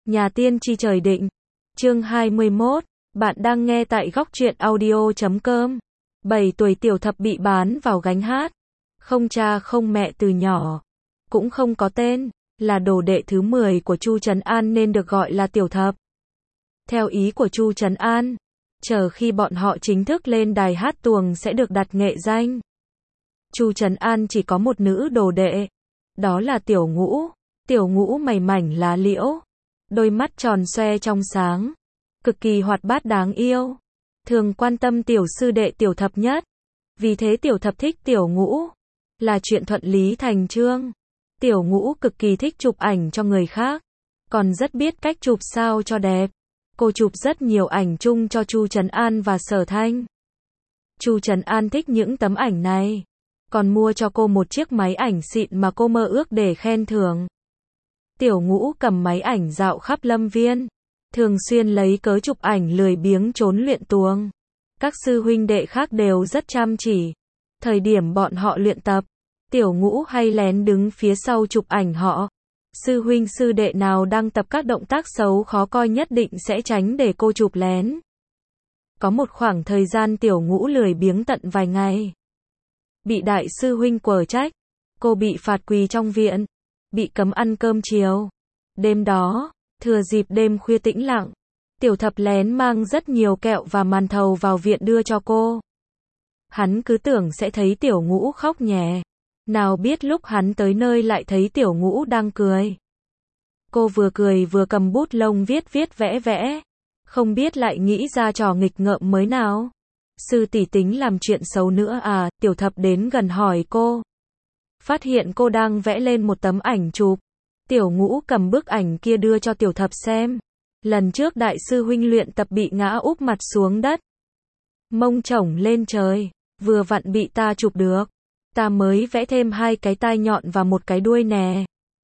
Nhà tiên tri trời định. Chương 21. Bạn đang nghe tại góc truyện audio.com. 7 tuổi Tiểu Thập bị bán vào gánh hát. Không cha không mẹ từ nhỏ. Cũng không có tên. Là đồ đệ thứ 10 của Chu Trấn An nên được gọi là Tiểu Thập. Theo ý của Chu Trấn An, chờ khi bọn họ chính thức lên đài hát tuồng sẽ được đặt nghệ danh. Chu Trấn An chỉ có một nữ đồ đệ. Đó là Tiểu Ngũ. Tiểu Ngũ mày mảnh lá liễu. Đôi mắt tròn xoe trong sáng. Cực kỳ hoạt bát đáng yêu. Thường quan tâm tiểu sư đệ Tiểu Thập nhất. Vì thế Tiểu Thập thích Tiểu Ngũ. Là chuyện thuận lý thành chương. Tiểu Ngũ cực kỳ thích chụp ảnh cho người khác. Còn rất biết cách chụp sao cho đẹp. Cô chụp rất nhiều ảnh chung cho Chu Trấn An và Sở Thanh. Chu Trấn An thích những tấm ảnh này. Còn mua cho cô một chiếc máy ảnh xịn mà cô mơ ước để khen thưởng. Tiểu Ngũ cầm máy ảnh dạo khắp lâm viên. Thường xuyên lấy cớ chụp ảnh lười biếng trốn luyện tuồng. Các sư huynh đệ khác đều rất chăm chỉ. Thời điểm bọn họ luyện tập, Tiểu Ngũ hay lén đứng phía sau chụp ảnh họ. Sư huynh sư đệ nào đang tập các động tác xấu khó coi nhất định sẽ tránh để cô chụp lén. Có một khoảng thời gian Tiểu Ngũ lười biếng tận vài ngày. Bị đại sư huynh quở trách. Cô bị phạt quỳ trong viện. Bị cấm ăn cơm chiều. Đêm đó, thừa dịp đêm khuya tĩnh lặng, Tiểu Thập lén mang rất nhiều kẹo và màn thầu vào viện đưa cho cô. Hắn cứ tưởng sẽ thấy Tiểu Ngũ khóc nhè. Nào biết lúc hắn tới nơi lại thấy Tiểu Ngũ đang cười. Cô vừa cười vừa cầm bút lông viết vẽ vẽ. Không biết lại nghĩ ra trò nghịch ngợm mới nào. Sư tỷ tính làm chuyện xấu nữa à? Tiểu Thập đến gần hỏi cô. Phát hiện cô đang vẽ lên một tấm ảnh chụp. Tiểu Ngũ cầm bức ảnh kia đưa cho Tiểu Thập xem. Lần trước đại sư huynh luyện tập bị ngã úp mặt xuống đất. Mông chổng lên trời. Vừa vặn bị ta chụp được. Ta mới vẽ thêm 2 cái tai nhọn và 1 cái đuôi nè.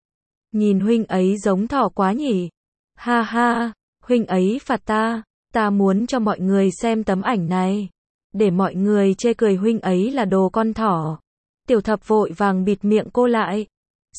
Nhìn huynh ấy giống thỏ quá nhỉ. Ha ha, huynh ấy phạt ta. Ta muốn cho mọi người xem tấm ảnh này. Để mọi người chê cười huynh ấy là đồ con thỏ. Tiểu Thập vội vàng bịt miệng cô lại.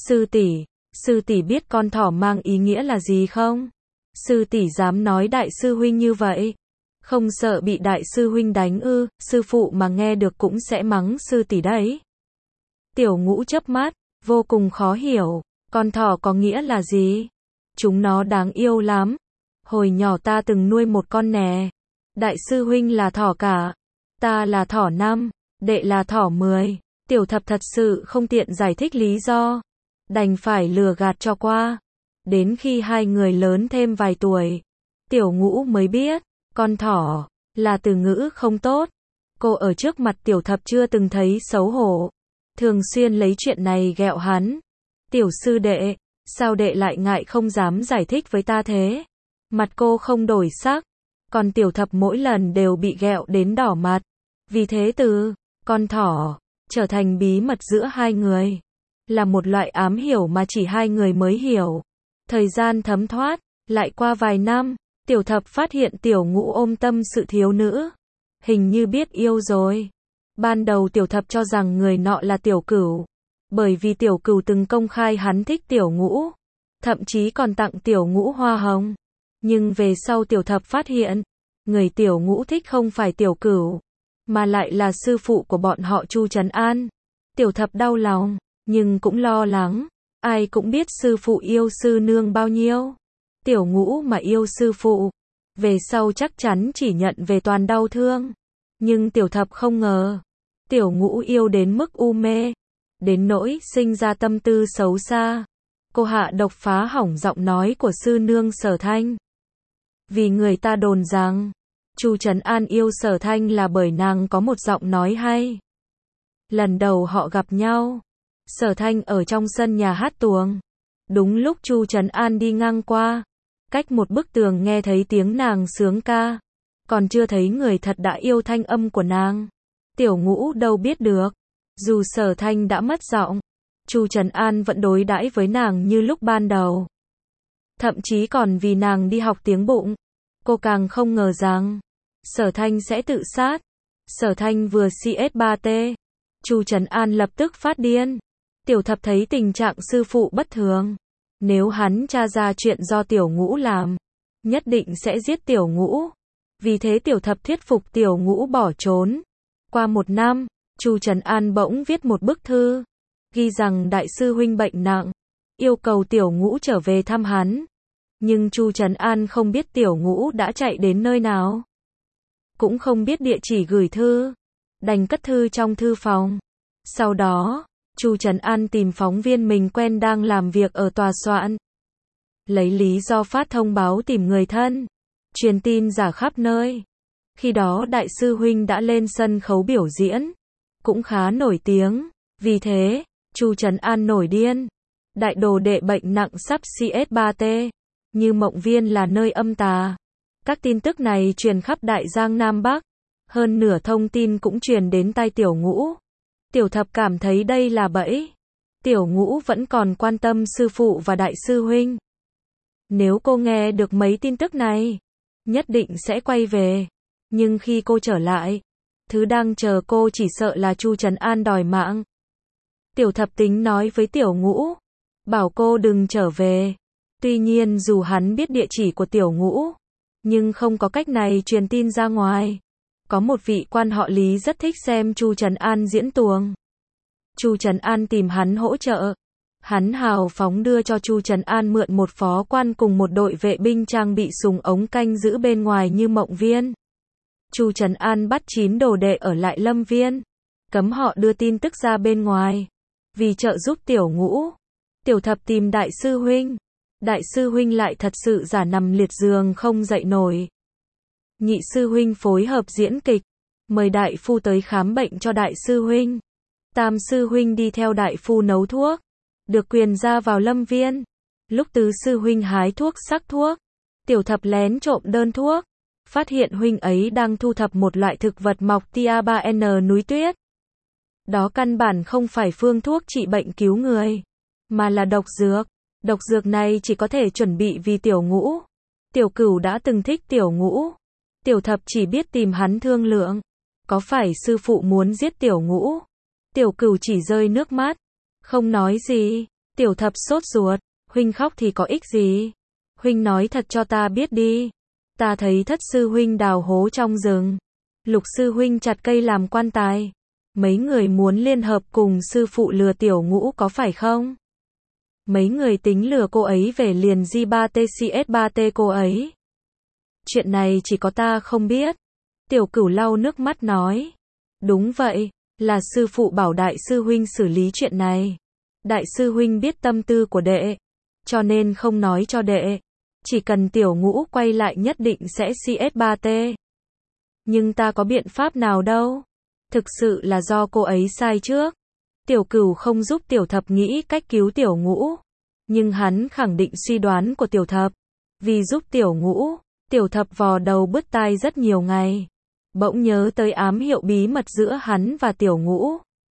Sư tỷ biết con thỏ mang ý nghĩa là gì không? Sư tỷ dám nói đại sư huynh như vậy? Không sợ bị đại sư huynh đánh ư? Sư phụ mà nghe được cũng sẽ mắng sư tỷ đấy. Tiểu Ngũ chớp mắt, vô cùng khó hiểu. Con thỏ có nghĩa là gì? Chúng nó đáng yêu lắm. Hồi nhỏ ta từng nuôi một con nè. Đại sư huynh là thỏ cả. Ta là thỏ 5, đệ là thỏ 10. Tiểu Thập thật sự không tiện giải thích lý do. Đành phải lừa gạt cho qua. Đến khi hai người lớn thêm vài tuổi, Tiểu Ngũ mới biết, con thỏ là từ ngữ không tốt. Cô ở trước mặt Tiểu Thập chưa từng thấy xấu hổ. Thường xuyên lấy chuyện này ghẹo hắn. Tiểu sư đệ, sao đệ lại ngại không dám giải thích với ta thế? Mặt cô không đổi sắc. Còn Tiểu Thập mỗi lần đều bị ghẹo đến đỏ mặt. Vì thế từ con thỏ trở thành bí mật giữa hai người. Là một loại ám hiểu mà chỉ hai người mới hiểu. Thời gian thấm thoát, lại qua vài năm, Tiểu Thập phát hiện Tiểu Ngũ ôm tâm sự thiếu nữ. Hình như biết yêu rồi. Ban đầu Tiểu Thập cho rằng người nọ là Tiểu Cửu. Bởi vì Tiểu Cửu từng công khai hắn thích Tiểu Ngũ. Thậm chí còn tặng Tiểu Ngũ hoa hồng. Nhưng về sau Tiểu Thập phát hiện, người Tiểu Ngũ thích không phải Tiểu Cửu, mà lại là sư phụ của bọn họ Chu Trấn An. Tiểu Thập đau lòng, nhưng cũng lo lắng. Ai cũng biết sư phụ yêu sư nương bao nhiêu. Tiểu Ngũ mà yêu sư phụ, về sau chắc chắn chỉ nhận về toàn đau thương. Nhưng Tiểu Thập không ngờ, Tiểu Ngũ yêu đến mức u mê, đến nỗi sinh ra tâm tư xấu xa. Cô hạ độc phá hỏng giọng nói của sư nương Sở Thanh. Vì người ta đồn rằng, Chu Trấn An yêu Sở Thanh là bởi nàng có một giọng nói hay. Lần đầu họ gặp nhau, Sở Thanh ở trong sân nhà hát tuồng. Đúng lúc Chu Trấn An đi ngang qua, cách một bức tường nghe thấy tiếng nàng sướng ca. Còn chưa thấy người thật đã yêu thanh âm của nàng. Tiểu Ngũ đâu biết được, dù Sở Thanh đã mất giọng, Chu Trấn An vẫn đối đãi với nàng như lúc ban đầu. Thậm chí còn vì nàng đi học tiếng bụng. Cô càng không ngờ rằng Sở Thanh sẽ tự sát. Sở Thanh vừa CS3T, Chu Trấn An lập tức phát điên. Tiểu Thập thấy tình trạng sư phụ bất thường, Nếu hắn tra ra chuyện do Tiểu Ngũ làm, nhất định sẽ giết Tiểu Ngũ. Vì thế Tiểu Thập thuyết phục Tiểu Ngũ bỏ trốn. Qua 1 năm, Chu Trấn An bỗng viết một bức thư, ghi rằng đại sư huynh bệnh nặng, yêu cầu Tiểu Ngũ trở về thăm hắn. Nhưng Chu Trấn An không biết Tiểu Ngũ đã chạy đến nơi nào, cũng không biết địa chỉ gửi thư, đành cất thư trong thư phòng. Sau đó, Chu Trấn An tìm phóng viên mình quen đang làm việc ở tòa soạn, lấy lý do phát thông báo tìm người thân, truyền tin giả khắp nơi. Khi đó đại sư huynh đã lên sân khấu biểu diễn, cũng khá nổi tiếng. Vì thế, Chu Trấn An nổi điên. Đại đồ đệ bệnh nặng sắp CS3T, Như Mộng Viên là nơi âm tà. Các tin tức này truyền khắp Đại Giang Nam Bắc. Hơn nửa thông tin cũng truyền đến tai Tiểu Ngũ. Tiểu Thập cảm thấy đây là bẫy. Tiểu Ngũ vẫn còn quan tâm sư phụ và đại sư huynh. Nếu cô nghe được mấy tin tức này, nhất định sẽ quay về. Nhưng khi cô trở lại, thứ đang chờ cô chỉ sợ là Chu Trấn An đòi mạng. Tiểu Thập tính nói với Tiểu Ngũ, bảo cô đừng trở về. Tuy nhiên dù hắn biết địa chỉ của Tiểu Ngũ, nhưng không có cách này truyền tin ra ngoài. Có một vị quan họ Lý rất thích xem Chu Trấn An diễn tuồng. Chu Trấn An tìm hắn hỗ trợ. Hắn hào phóng đưa cho Chu Trấn An mượn một phó quan cùng một đội vệ binh trang bị súng ống canh giữ bên ngoài Như Mộng Viên. Chu Trấn An bắt 9 đồ đệ ở lại Lâm Viên, cấm họ đưa tin tức ra bên ngoài. Vì trợ giúp Tiểu Ngũ, Tiểu Thập tìm đại sư huynh. Đại sư huynh lại thật sự giả nằm liệt giường không dậy nổi. Nhị sư huynh phối hợp diễn kịch, mời đại phu tới khám bệnh cho đại sư huynh. Tam sư huynh đi theo đại phu nấu thuốc, được quyền ra vào Lâm Viên. Lúc tứ sư huynh hái thuốc sắc thuốc, Tiểu Thập lén trộm đơn thuốc, phát hiện huynh ấy đang thu thập một loại thực vật mọc tia 3N núi tuyết. Đó căn bản không phải phương thuốc trị bệnh cứu người, mà là độc dược. Độc dược này chỉ có thể chuẩn bị vì Tiểu Ngũ. Tiểu Cửu đã từng thích Tiểu Ngũ. Tiểu Thập chỉ biết tìm hắn thương lượng. Có phải sư phụ muốn giết Tiểu Ngũ? Tiểu Cửu chỉ rơi nước mắt, không nói gì. Tiểu Thập sốt ruột, huynh khóc thì có ích gì? Huynh nói thật cho ta biết đi. Ta thấy thất sư huynh đào hố trong rừng, lục sư huynh chặt cây làm quan tài. Mấy người muốn liên hợp cùng sư phụ lừa Tiểu Ngũ có phải không? Mấy người tính lừa cô ấy về liền J3TCS3T cô ấy. Chuyện này chỉ có ta không biết. Tiểu Cửu lau nước mắt nói. Đúng vậy, là sư phụ bảo đại sư huynh xử lý chuyện này. Đại sư huynh biết tâm tư của đệ, cho nên không nói cho đệ. Chỉ cần Tiểu Ngũ quay lại nhất định sẽ CS3T. Nhưng ta có biện pháp nào đâu. Thực sự là do cô ấy sai trước. Tiểu Cửu không giúp Tiểu Thập nghĩ cách cứu Tiểu Ngũ. Nhưng hắn khẳng định suy đoán của Tiểu Thập. Vì giúp Tiểu Ngũ, Tiểu Thập vò đầu bứt tai rất nhiều ngày. Bỗng nhớ tới ám hiệu bí mật giữa hắn và Tiểu Ngũ.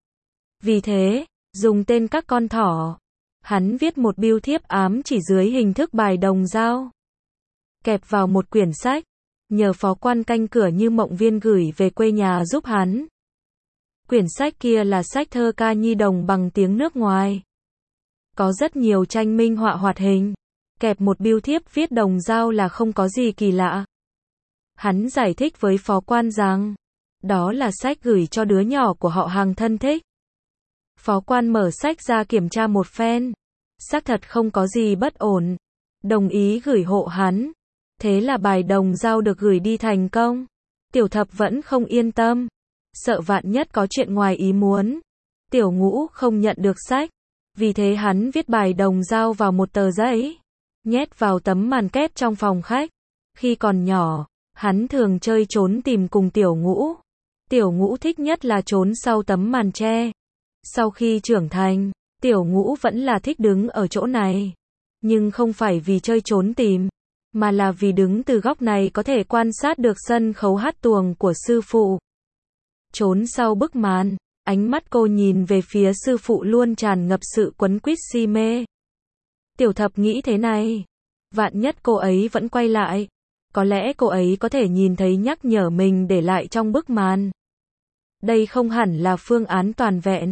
Vì thế, dùng tên các con thỏ, hắn viết một bưu thiếp ám chỉ dưới hình thức bài đồng dao, kẹp vào một quyển sách, nhờ phó quan canh cửa Như Mộng Viên gửi về quê nhà giúp hắn. Quyển sách kia là sách thơ ca nhi đồng bằng tiếng nước ngoài. Có rất nhiều tranh minh họa hoạt hình. Kẹp một bưu thiếp viết đồng dao là không có gì kỳ lạ. Hắn giải thích với phó quan rằng, đó là sách gửi cho đứa nhỏ của họ hàng thân thích. Phó quan mở sách ra kiểm tra một phen. Xác thật không có gì bất ổn. Đồng ý gửi hộ hắn. Thế là bài đồng dao được gửi đi thành công. Tiểu Thập vẫn không yên tâm. Sợ vạn nhất có chuyện ngoài ý muốn. Tiểu Ngũ không nhận được sách. Vì thế hắn viết bài đồng dao vào một tờ giấy, nhét vào tấm màn kép trong phòng khách. Khi còn nhỏ, hắn thường chơi trốn tìm cùng Tiểu Ngũ. Tiểu Ngũ thích nhất là trốn sau tấm màn tre. Sau khi trưởng thành, Tiểu Ngũ vẫn là thích đứng ở chỗ này. Nhưng không phải vì chơi trốn tìm, mà là vì đứng từ góc này có thể quan sát được sân khấu hát tuồng của sư phụ. Trốn sau bức màn, ánh mắt cô nhìn về phía sư phụ luôn tràn ngập sự quấn quýt si mê. Tiểu Thập nghĩ thế này, vạn nhất cô ấy vẫn quay lại, có lẽ cô ấy có thể nhìn thấy nhắc nhở mình để lại trong bức màn. Đây không hẳn là phương án toàn vẹn,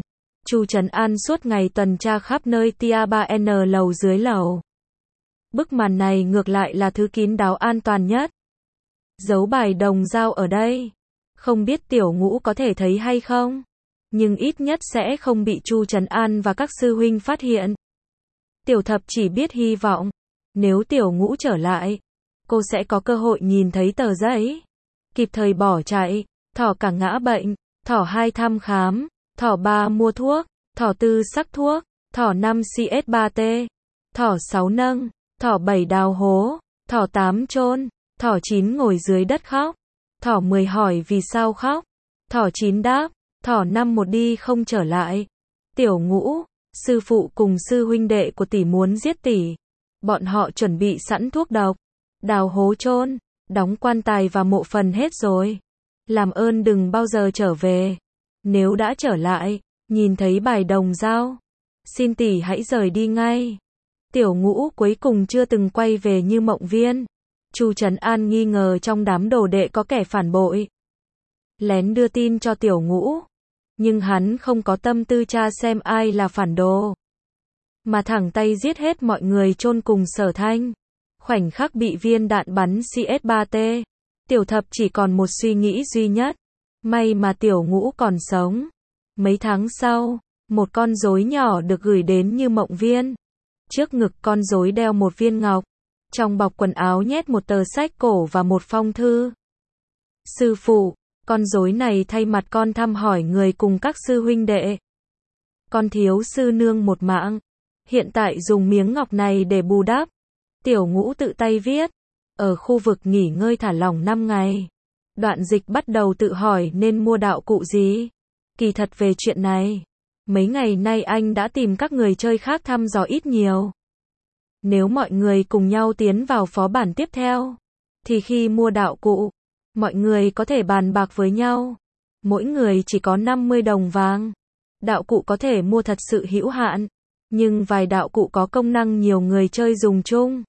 Chu Trấn An suốt ngày tuần tra khắp nơi tia 3N lầu dưới lầu. Bức màn này ngược lại là thứ kín đáo an toàn nhất. Giấu bài đồng dao ở đây. Không biết Tiểu Ngũ có thể thấy hay không? Nhưng ít nhất sẽ không bị Chu Trấn An và các sư huynh phát hiện. Tiểu Thập chỉ biết hy vọng. Nếu Tiểu Ngũ trở lại, cô sẽ có cơ hội nhìn thấy tờ giấy. Kịp thời bỏ chạy. Thỏ cả ngã bệnh. Thỏ 2 thăm khám. Thỏ 3 mua thuốc. Thỏ 4 sắc thuốc. Thỏ 5 CS3T. Thỏ 6 nâng. Thỏ 7 đào hố. Thỏ 8 chôn. Thỏ 9 ngồi dưới đất khóc. Thỏ 10 hỏi vì sao khóc. Thỏ 9 đáp. Thỏ 5 một đi không trở lại. Tiểu Ngũ, sư phụ cùng sư huynh đệ của tỷ muốn giết tỷ. Bọn họ chuẩn bị sẵn thuốc độc. Đào hố chôn. Đóng quan tài và mộ phần hết rồi. Làm ơn đừng bao giờ trở về. Nếu đã trở lại, nhìn thấy bài đồng dao, xin tỷ hãy rời đi ngay. Tiểu Ngũ cuối cùng chưa từng quay về Như Mộng Viên. Chu Trấn An nghi ngờ trong đám đồ đệ có kẻ phản bội. Lén đưa tin cho Tiểu Ngũ. Nhưng hắn không có tâm tư tra xem ai là phản đồ. Mà thẳng tay giết hết mọi người chôn cùng Sở Thanh. Khoảnh khắc bị viên đạn bắn CS3T. Tiểu Thập chỉ còn một suy nghĩ duy nhất. May mà Tiểu Ngũ còn sống. Mấy tháng sau, một con rối nhỏ được gửi đến Như Mộng Viên. Trước ngực con rối đeo một viên ngọc. Trong bọc quần áo nhét một tờ sách cổ và một phong thư. Sư phụ, con rối này thay mặt con thăm hỏi người cùng các sư huynh đệ. Con thiếu sư nương một mạng. Hiện tại dùng miếng ngọc này để bù đắp. Tiểu Ngũ tự tay viết. Ở khu vực nghỉ ngơi thả lỏng 5 ngày. Đoạn Dịch bắt đầu tự hỏi nên mua đạo cụ gì. Kỳ thật về chuyện này, mấy ngày nay anh đã tìm các người chơi khác thăm dò ít nhiều. Nếu mọi người cùng nhau tiến vào phó bản tiếp theo, thì khi mua đạo cụ, mọi người có thể bàn bạc với nhau. Mỗi người chỉ có 50 đồng vàng. Đạo cụ có thể mua thật sự hữu hạn, nhưng vài đạo cụ có công năng nhiều người chơi dùng chung.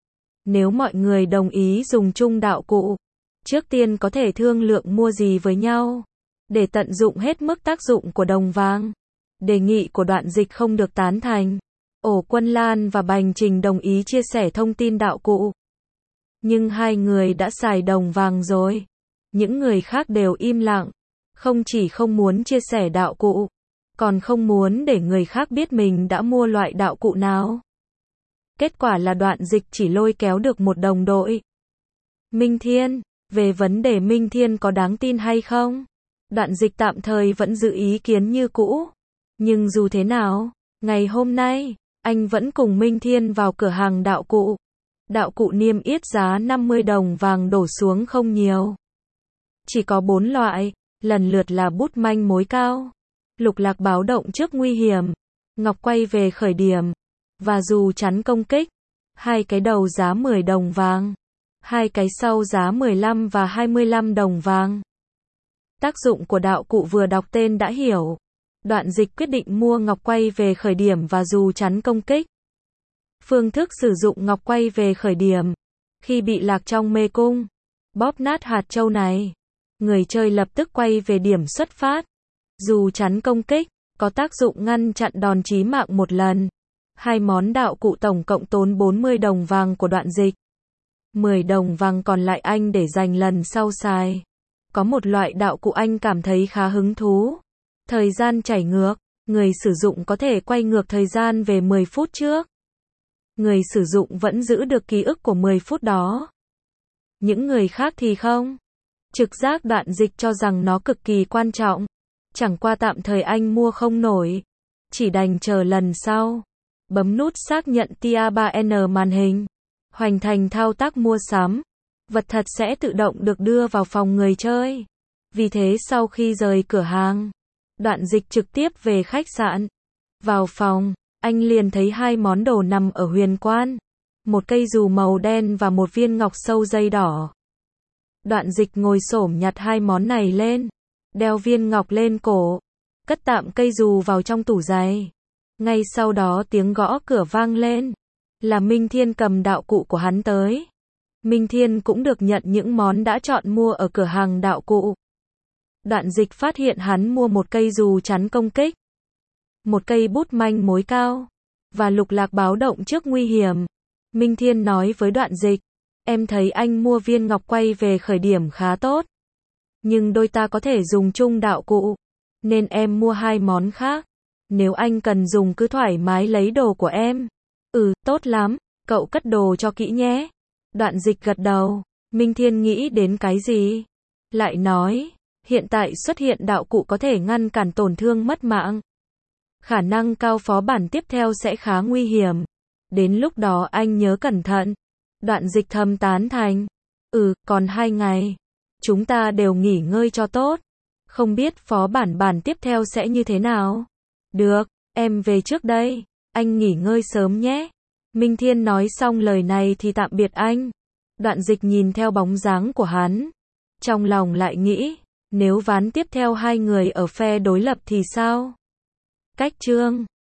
Nếu mọi người đồng ý dùng chung đạo cụ, trước tiên có thể thương lượng mua gì với nhau, để tận dụng hết mức tác dụng của đồng vàng. Đề nghị của Đoạn Dịch không được tán thành. Ổ Quân Lan và Bành Trình đồng ý chia sẻ thông tin đạo cụ. Nhưng hai người đã xài đồng vàng rồi. Những người khác đều im lặng. Không chỉ không muốn chia sẻ đạo cụ, còn không muốn để người khác biết mình đã mua loại đạo cụ nào. Kết quả là Đoạn Dịch chỉ lôi kéo được một đồng đội. Minh Thiên, về vấn đề Minh Thiên có đáng tin hay không? Đoạn Dịch tạm thời vẫn giữ ý kiến như cũ. Nhưng dù thế nào, ngày hôm nay, anh vẫn cùng Minh Thiên vào cửa hàng đạo cụ. Đạo cụ niêm yết giá 50 đồng vàng đổ xuống không nhiều. Chỉ có 4 loại, lần lượt là bút manh mối cao, lục lạc báo động trước nguy hiểm, ngọc quay về khởi điểm, và dù chắn công kích. Hai cái đầu giá 10 đồng vàng, hai cái sau giá 15 và 25 đồng vàng. Tác dụng của đạo cụ vừa đọc tên đã hiểu. Đoạn Dịch quyết định mua ngọc quay về khởi điểm và dù chắn công kích. Phương thức sử dụng ngọc quay về khởi điểm. Khi bị lạc trong mê cung, bóp nát hạt châu này, người chơi lập tức quay về điểm xuất phát. Dù chắn công kích, có tác dụng ngăn chặn đòn chí mạng một lần. Hai món đạo cụ tổng cộng tốn 40 đồng vàng của Đoạn Dịch. 10 đồng vàng còn lại anh để dành lần sau xài. Có một loại đạo cụ anh cảm thấy khá hứng thú. Thời gian chảy ngược, người sử dụng có thể quay ngược thời gian về 10 phút trước. Người sử dụng vẫn giữ được ký ức của 10 phút đó. Những người khác thì không. Trực giác Đoạn Dịch cho rằng nó cực kỳ quan trọng. Chẳng qua tạm thời anh mua không nổi. Chỉ đành chờ lần sau. Bấm nút xác nhận tia 3N màn hình. Hoàn thành thao tác mua sắm. Vật thật sẽ tự động được đưa vào phòng người chơi. Vì thế sau khi rời cửa hàng, Đoạn Dịch trực tiếp về khách sạn. Vào phòng, anh liền thấy hai món đồ nằm ở huyền quan. Một cây dù màu đen và một viên ngọc sâu dây đỏ. Đoạn Dịch ngồi xổm nhặt hai món này lên. Đeo viên ngọc lên cổ. Cất tạm cây dù vào trong tủ giày. Ngay sau đó tiếng gõ cửa vang lên. Là Minh Thiên cầm đạo cụ của hắn tới. Minh Thiên cũng được nhận những món đã chọn mua ở cửa hàng đạo cụ. Đoạn Dịch phát hiện hắn mua một cây dù chắn công kích. một cây bút manh mối cao, và lục lạc báo động trước nguy hiểm. Minh Thiên nói với Đoạn Dịch, em thấy anh mua viên ngọc quay về khởi điểm khá tốt. Nhưng đôi ta có thể dùng chung đạo cụ, nên em mua 2 món khác. Nếu anh cần dùng cứ thoải mái lấy đồ của em. Tốt lắm, cậu cất đồ cho kỹ nhé. Đoạn Dịch gật đầu. Minh Thiên nghĩ đến cái gì? Lại nói, hiện tại xuất hiện đạo cụ có thể ngăn cản tổn thương mất mạng. Khả năng cao phó bản tiếp theo sẽ khá nguy hiểm. Đến lúc đó anh nhớ cẩn thận. Đoạn Dịch thầm tán thành. Còn 2 ngày. Chúng ta đều nghỉ ngơi cho tốt. Không biết phó bản tiếp theo sẽ như thế nào? Được, em về trước đây. Anh nghỉ ngơi sớm nhé. Minh Thiên nói xong lời này thì tạm biệt anh. Đoạn Dịch nhìn theo bóng dáng của hắn. Trong lòng lại nghĩ, nếu ván tiếp theo 2 người ở phe đối lập thì sao? Cách chương